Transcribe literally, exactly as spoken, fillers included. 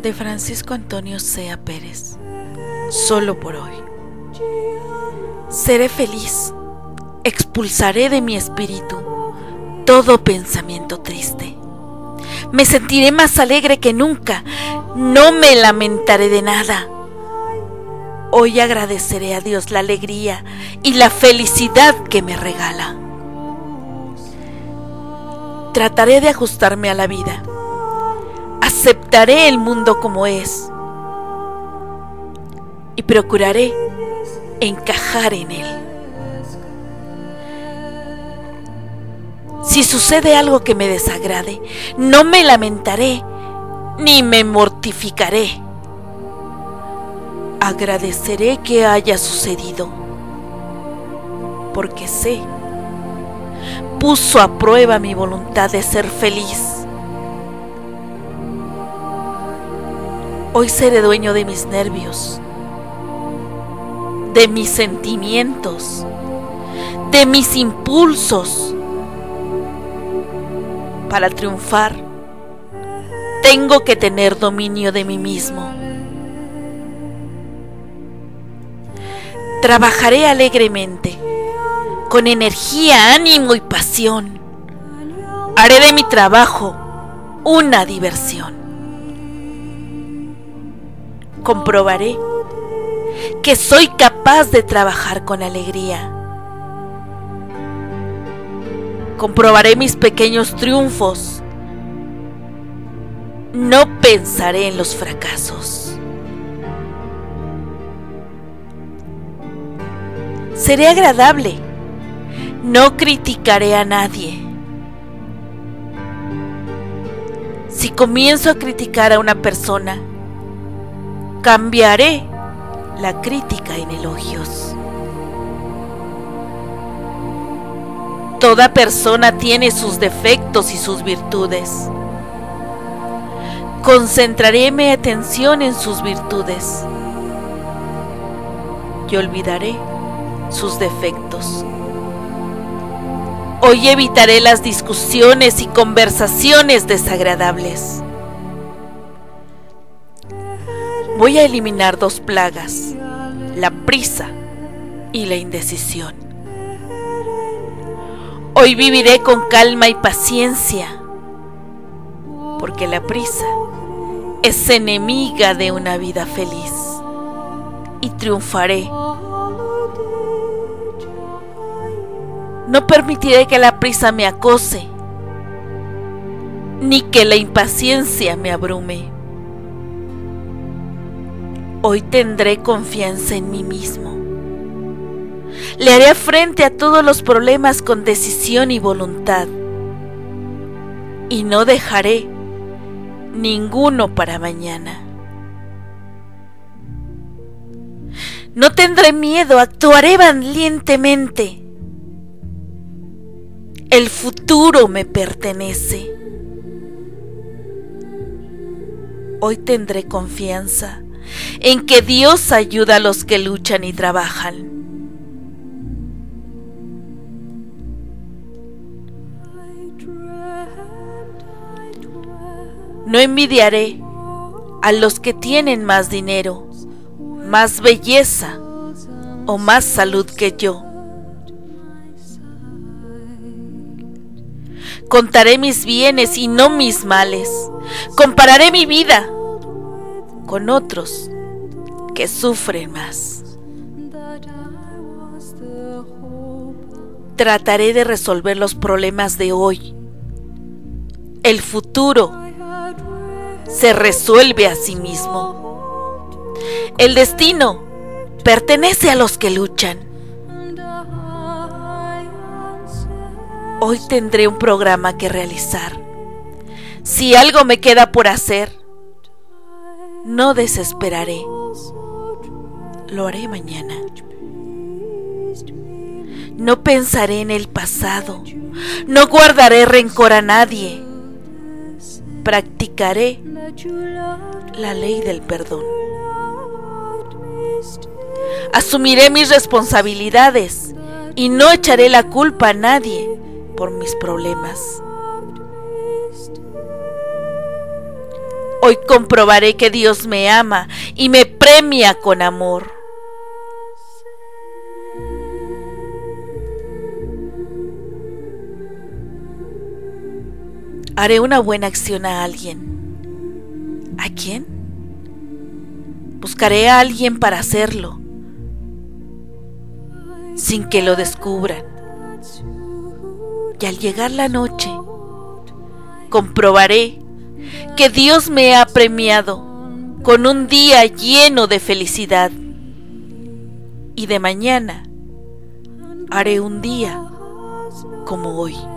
de Francisco Antonio Cea Pérez. Solo por hoy. Seré feliz. Expulsaré de mi espíritu todo pensamiento triste. Me sentiré más alegre que nunca. No me lamentaré de nada. Hoy agradeceré a Dios la alegría y la felicidad que me regala. Trataré de ajustarme a la vida. Aceptaré el mundo como es y procuraré encajar en él. Si sucede algo que me desagrade, no me lamentaré ni me mortificaré. Agradeceré que haya sucedido, porque sé, puso a prueba mi voluntad de ser feliz. Hoy seré dueño de mis nervios, de mis sentimientos, de mis impulsos. Para triunfar, tengo que tener dominio de mí mismo. Trabajaré alegremente, con energía, ánimo y pasión. Haré de mi trabajo una diversión. Comprobaré que soy capaz de trabajar con alegría. Comprobaré mis pequeños triunfos. No pensaré en los fracasos. Seré agradable. No criticaré a nadie. Si comienzo a criticar a una persona, cambiaré la crítica en elogios. Toda persona tiene sus defectos y sus virtudes. Concentraré mi atención en sus virtudes y olvidaré sus defectos. Hoy evitaré las discusiones y conversaciones desagradables. Voy a eliminar dos plagas, la prisa y la indecisión. Hoy viviré con calma y paciencia, porque la prisa es enemiga de una vida feliz, y triunfaré. No permitiré que la prisa me acose, ni que la impaciencia me abrume. Hoy tendré confianza en mí mismo. Le haré frente a todos los problemas con decisión y voluntad, y no dejaré ninguno para mañana. No tendré miedo, actuaré valientemente. El futuro me pertenece. Hoy tendré confianza en que Dios ayuda a los que luchan y trabajan. No envidiaré a los que tienen más dinero, más belleza o más salud que yo. Contaré mis bienes y no mis males. Compararé mi vida con otros que sufren más. Trataré de resolver los problemas de hoy. El futuro se resuelve a sí mismo. El destino pertenece a los que luchan. Hoy tendré un programa que realizar. Si algo me queda por hacer, no desesperaré. Lo haré mañana. No pensaré en el pasado. No guardaré rencor a nadie. Practicaré la ley del perdón. Asumiré mis responsabilidades y no echaré la culpa a nadie por mis problemas. Hoy comprobaré que Dios me ama y me premia con amor. Haré una buena acción a alguien. ¿A quién? Buscaré a alguien para hacerlo, sin que lo descubran. Y al llegar la noche, comprobaré que Dios me ha premiado con un día lleno de felicidad. Y de mañana haré un día como hoy.